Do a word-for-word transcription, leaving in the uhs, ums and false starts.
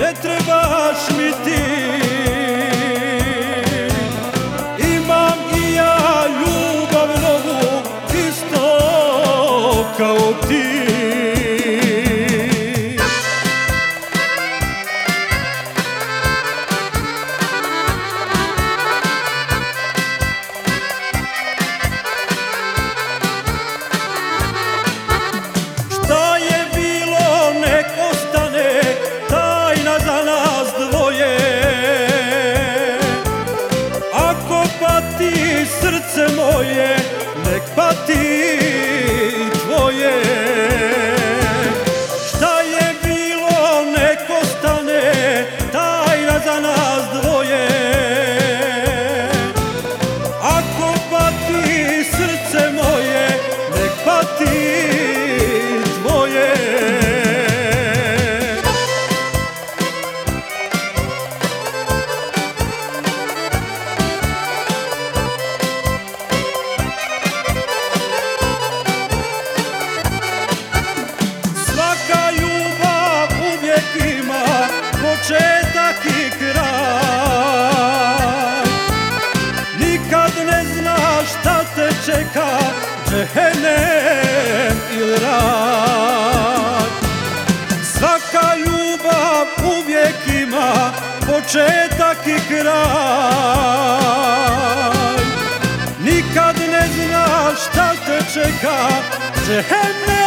ne trebaš mi ti. Imam i ja ljubav novu, isto kao ti. Šta je bilo nek ostane, tajna za nas dvoje. Ako pati srce moje, nek pati tvoje. Šta je bilo nek ostane, tajna za nas dvoje. Ako pati srce moje, nek pati tvoje. Svaka ljubav uvijek ima početak i kraj. Nikad ne znaš šta te čeka, džehennem ili raj. Svaka ljubav uvijek ima početak i kraj. Nikad ne znaš šta te čeka, džehennem